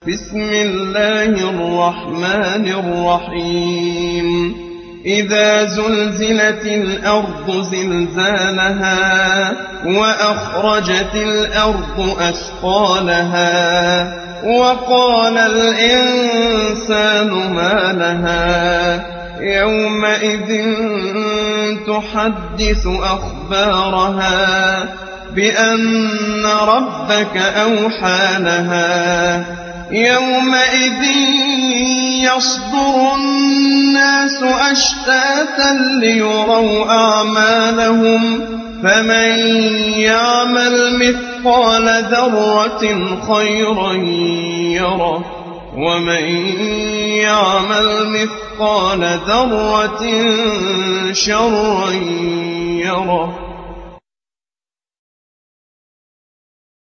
بسم الله الرحمن الرحيم إذا زلزلت الأرض زلزالها وأخرجت الأرض أثقالها وقال الإنسان ما لها يومئذ تحدث أخبارها بأن ربك أوحى لها يومئذ يصدر الناس أشتاتا ليروا أعمالهم فمن يعمل مثقال ذرة خيرا يره ومن يعمل مثقال ذرة شرا يره